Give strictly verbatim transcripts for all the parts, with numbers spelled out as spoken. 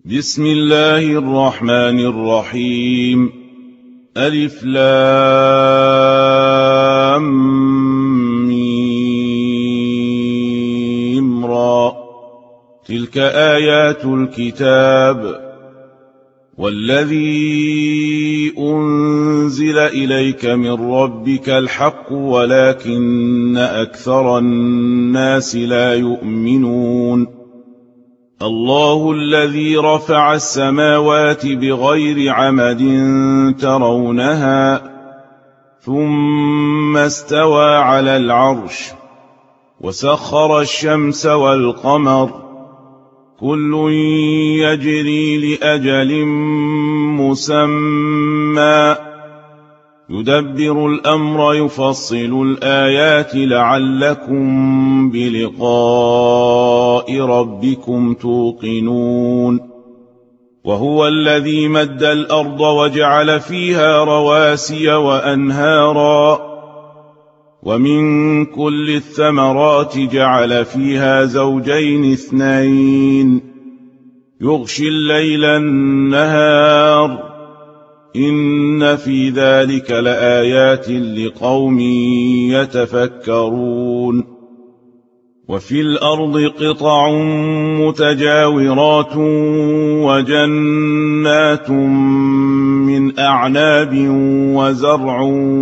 بسم الله الرحمن الرحيم. ألف لام ميم را. تلك آيات الكتاب. والذي أنزل إليك من ربك الحق ولكن أكثر الناس لا يؤمنون. الله الذي رفع السماوات بغير عمد ترونها ثم استوى على العرش وسخر الشمس والقمر كل يجري لأجل مسمى يدبر الأمر يفصل الآيات لعلكم بلقاء ربكم توقنون. وهو الذي مد الأرض وجعل فيها رواسي وأنهارا ومن كل الثمرات جعل فيها زوجين اثنين يغشي الليل النهار إن في ذلك لآيات لقوم يتفكرون. وفي الأرض قطع متجاورات وجنات من أعناب وزرع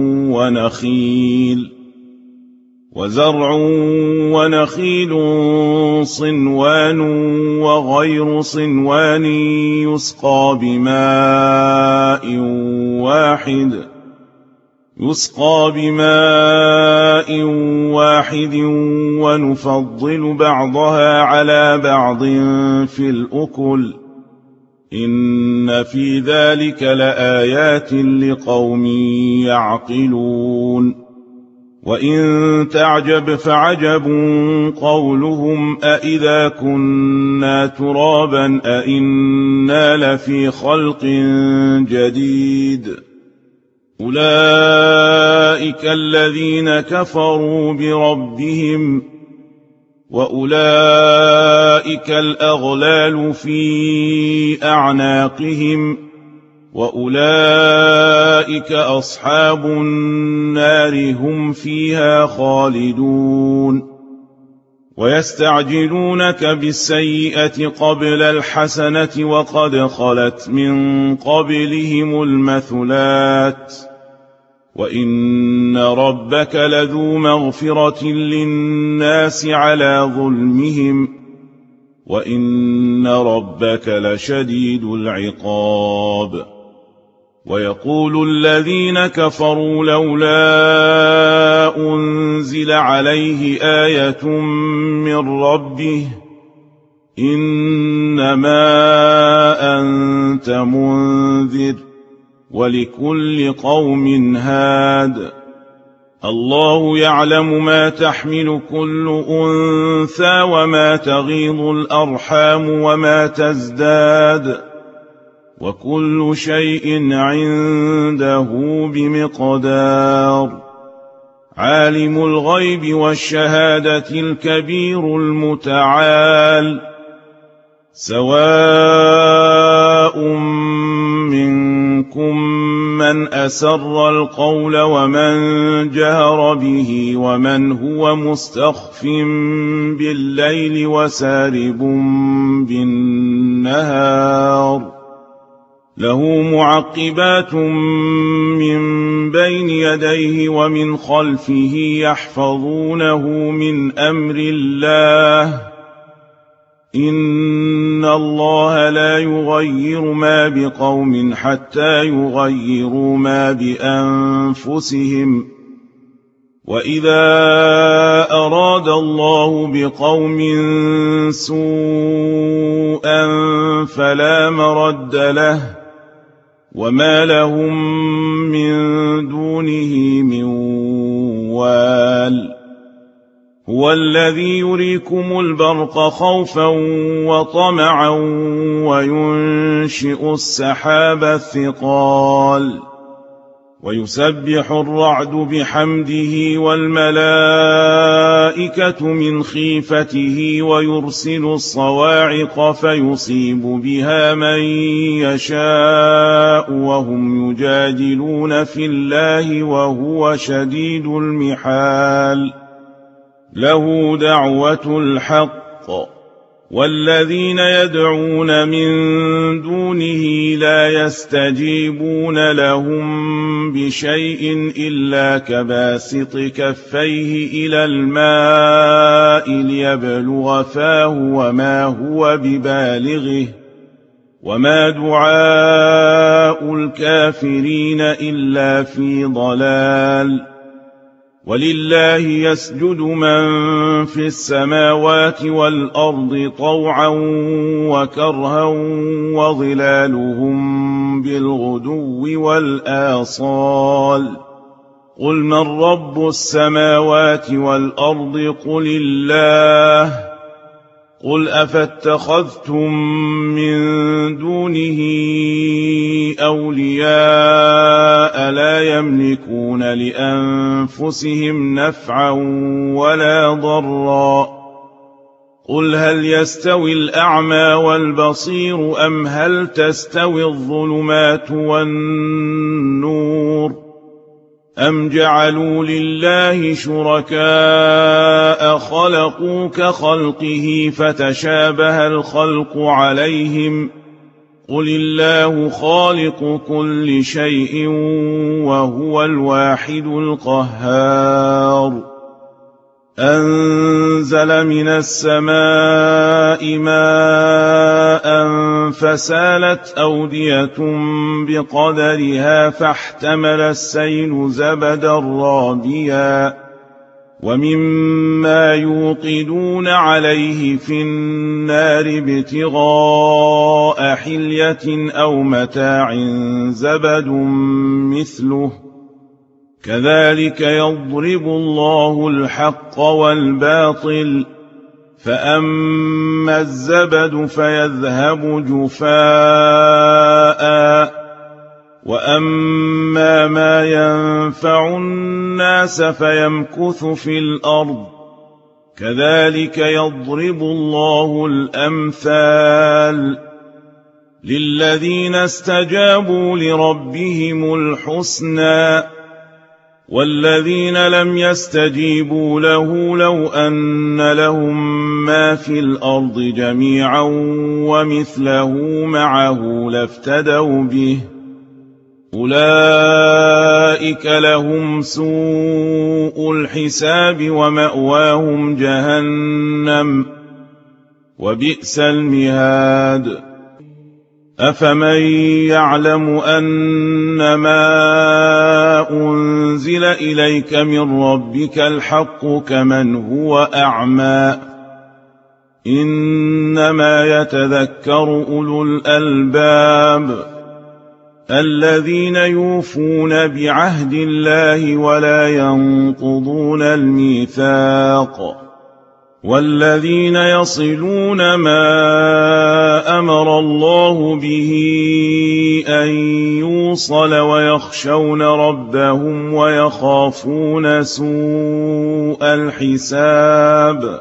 ونخيل وزرع ونخيل صنوان وغير صنوان يسقى بماء واحد يسقى بماء واحد ونفضل بعضها على بعض في الأكل إن في ذلك لآيات لقوم يعقلون. وإن تعجب فعجب قولهم أإذا كنا ترابا أإنا لفي خلق جديد أولئك الذين كفروا بربهم وأولئك الأغلال في أعناقهم وأولئك أصحاب النار هم فيها خالدون. ويستعجلونك بالسيئة قبل الحسنة وقد خلت من قبلهم المثلات وإن ربك لذو مغفرة للناس على ظلمهم وإن ربك لشديد العقاب. ويقول الذين كفروا لولا أنزل عليه آية من ربه إنما أنت منذر ولكل قوم هاد الله يعلم ما تحمل كل أنثى وما تغيض الأرحام وما تزداد وكل شيء عنده بمقدار. عالم الغيب والشهادة الكبير المتعال سواء منكم من أسر القول ومن جهر به ومن هو مستخف بالليل وسارب بالنهار له معقبات من بين يديه ومن خلفه يحفظونه من أمر الله إن الله لا يغير ما بقوم حتى يغيروا ما بأنفسهم وإذا أراد الله بقوم سوءا فلا مرد له وما لهم من دونه من وال. هو الذي يريكم البرق خوفا وطمعا وينشئ السحاب الثقال ويسبح الرعد بحمده والملائكة من خيفته ويرسل الصواعق فيصيب بها من يشاء وهم يجادلون في الله وهو شديد المحال له دعوة الحق والذين يدعون من دونه لا يستجيبون لهم بشيء إلا كباسط كفيه إلى الماء ليبلغ فاه وما هو ببالغه وما دعاء الكافرين إلا في ضلال ولله يسجد من في السماوات والأرض طوعا وكرها وظلالهم بالغدو والآصال قل من رب السماوات والأرض قل الله قل أفاتخذتم من دونه أولياء لا يملكون لأنفسهم نفعا ولا ضرا قل هل يستوي الأعمى والبصير أم هل تستوي الظلمات والنور أم جعلوا لله شركاء خلقوا كخلقه فتشابه الخلق عليهم قل الله خالق كل شيء وهو الواحد القهار أنزل من السماء ماء فسالت أودية بقدرها فاحتمل السيل زبدا رابيا ومما يوقدون عليه في النار ابتغاء حلية أو متاع زبد مثله كذلك يضرب الله الحق والباطل فأما الزبد فيذهب جفاء وأما ما ينفع الناس فيمكث في الأرض كذلك يضرب الله الأمثال للذين استجابوا لربهم الحسنى والذين لم يستجيبوا له لو أن لهم ما في الأرض جميعا ومثله معه لافتدوا به أولئك لهم سوء الحساب ومأواهم جهنم وبئس المهاد أفمن يعلم أنما أنزل إليك من ربك الحق كمن هو أعمى إنما يتذكر أولو الألباب الذين يوفون بعهد الله ولا ينقضون الميثاق والذين يصلون ما أمر الله به أن يوصل ويخشون ربهم ويخافون سوء الحساب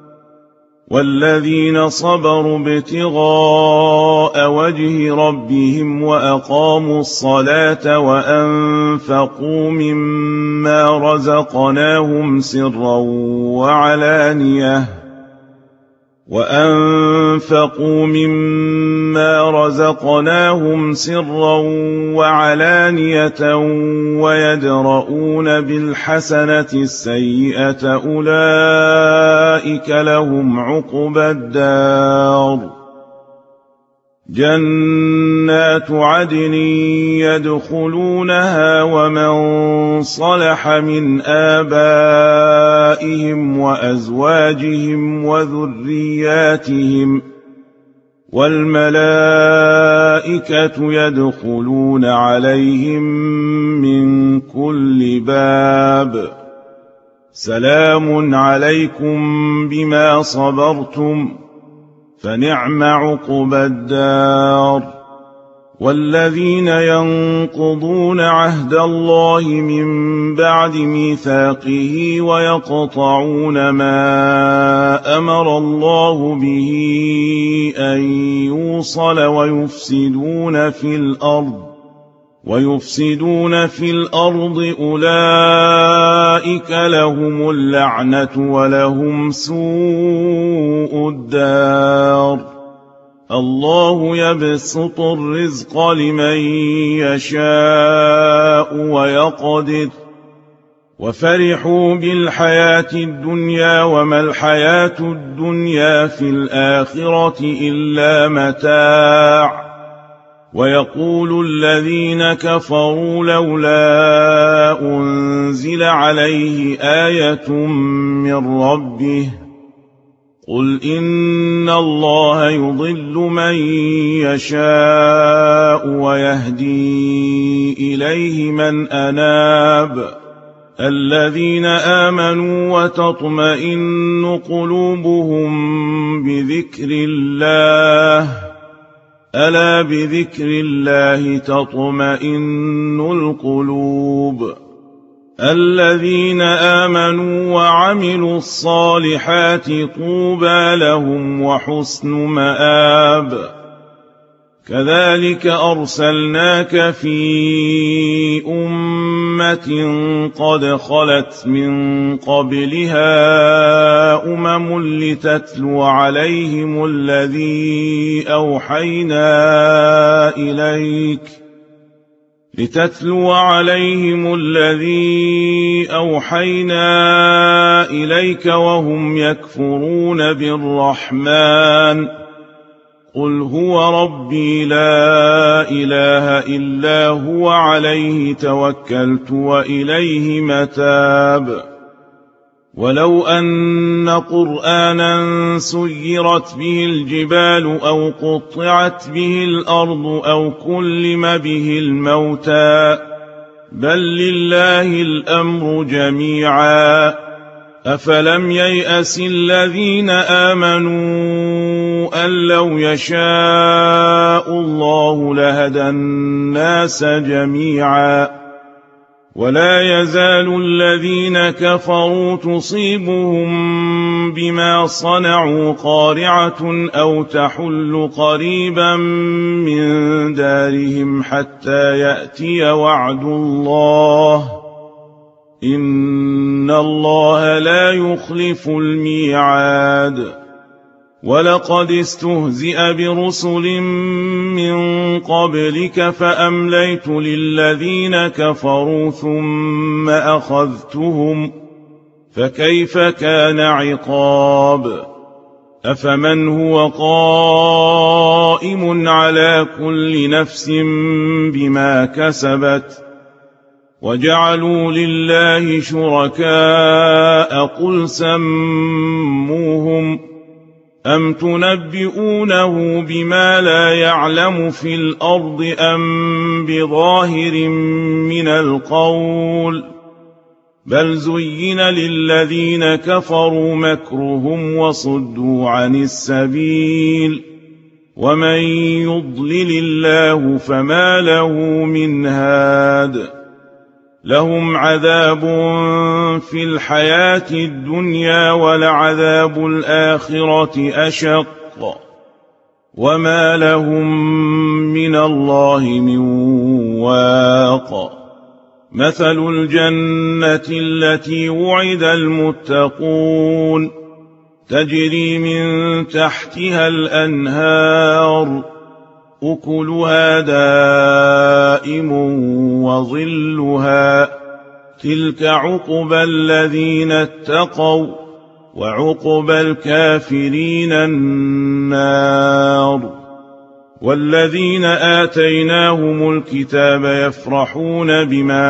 والذين صبروا ابتغاء وجه ربهم وأقاموا الصلاة وأنفقوا مما رزقناهم سرا وعلانية وأنفقوا مما رزقناهم سرا وعلانية ويدرؤون بالحسنة السيئة أولئك لهم عقبى الدار جنات عدن يدخلونها ومن صلح من آبائهم وأزواجهم وذرياتهم والملائكة يدخلون عليهم من كل باب سلام عليكم بما صبرتم فنعم عقبى الدار والذين ينقضون عهد الله من بعد ميثاقه ويقطعون ما أمر الله به أن يوصل ويفسدون في الأرض ويفسدون في الأرض أولئك لهم اللعنة ولهم سوء الدار. الله يبسط الرزق لمن يشاء ويقدر وفرحوا بالحياة الدنيا وما الحياة الدنيا في الآخرة إلا متاع. ويقول الذين كفروا لولا أنزل عليه آية من ربه قل إن الله يضل من يشاء ويهدي إليه من أناب. الذين آمنوا وتطمئن قلوبهم بذكر الله ألا بذكر الله تطمئن القلوب. الذين آمنوا وعملوا الصالحات طوبى لهم وحسن مآب. كذلك أرسلناك في أمة قد خلت من قبلها أمم لتتلو عليهم الذي أوحينا إليك لتتلو عليهم الذي أوحينا إليك وهم يكفرون بالرحمن قل هو ربي لا إله إلا هو عليه توكلت وإليه متاب. ولو أن قرآنا سيرت به الجبال أو قطعت به الأرض أو كلم به الموتى بل لله الأمر جميعا أفلم ييأس الذين آمنوا أن لو يشاء الله لهدى الناس جميعا ولا يزال الذين كفروا تصيبهم بما صنعوا قارعة أو تحل قريبا من دارهم حتى يأتي وعد الله إن الله لا يخلف الميعاد. ولقد استهزئ برسل من قبلك فأمليت للذين كفروا ثم أخذتهم فكيف كان عقاب. أفمن هو قائم على كل نفس بما كسبت وجعلوا لله شركاء قل سموهم أم تنبئونه بما لا يعلم في الأرض أم بظاهر من القول بل زين للذين كفروا مكرهم وصدوا عن السبيل ومن يضلل الله فما له من هاد. لهم عذاب في الحياة الدنيا ولعذاب الآخرة أشق وما لهم من الله من واق. مثل الجنة التي وعد المتقون تجري من تحتها الأنهار أكلها دائم وظلها تلك عقبى الذين اتقوا وعقبى الكافرين النار. والذين آتيناهم الكتاب يفرحون بما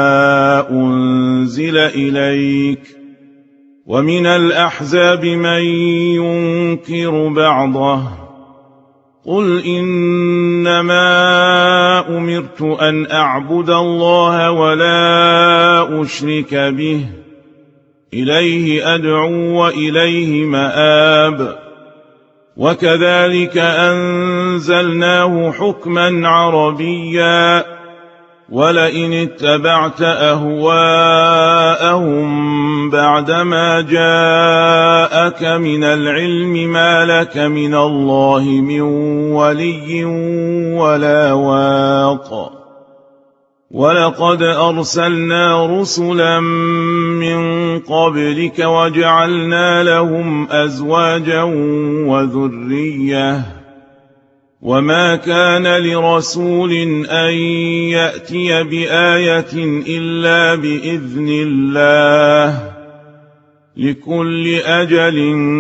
أنزل إليك ومن الأحزاب من ينكر بعضه قل إنما أمرت أن أعبد الله ولا أشرك به إليه أدعو وإليه مآب. وكذلك أنزلناه حكما عربيا ولئن اتبعت أهواءهم بعدما جاءك من العلم ما لك من الله من ولي ولا واق ولقد أرسلنا رسلا من قبلك وجعلنا لهم أزواجا وذرية وما كان لرسول أن يأتي بآية إلا بإذن الله لكل أجل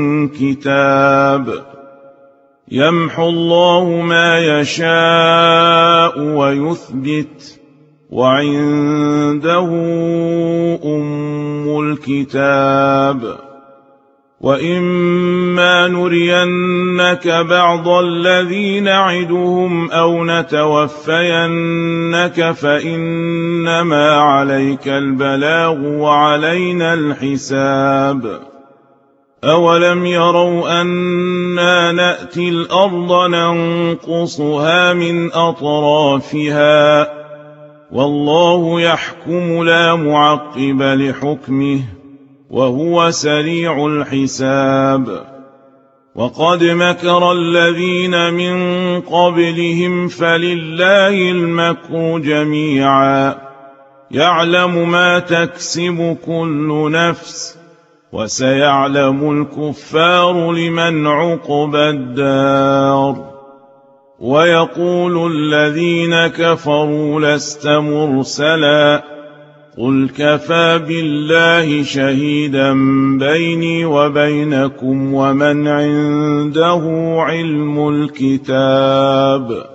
كتاب يمحو الله ما يشاء ويثبت وعنده أم الكتاب وإما نرينك بعض الذي نعدهم أو نتوفينك فإنما عليك البلاغ وعلينا الحساب أولم يروا أنا نأتي الأرض ننقصها من أطرافها والله يحكم لا معقب لحكمه وهو سريع الحساب وقد مكر الذين من قبلهم فلله المكر جميعا يعلم ما تكسب كل نفس وسيعلم الكفار لمن عقبى الدار ويقول الذين كفروا لست مرسلا قل كفى بالله شهيدا بيني وبينكم ومن عنده علم الكتاب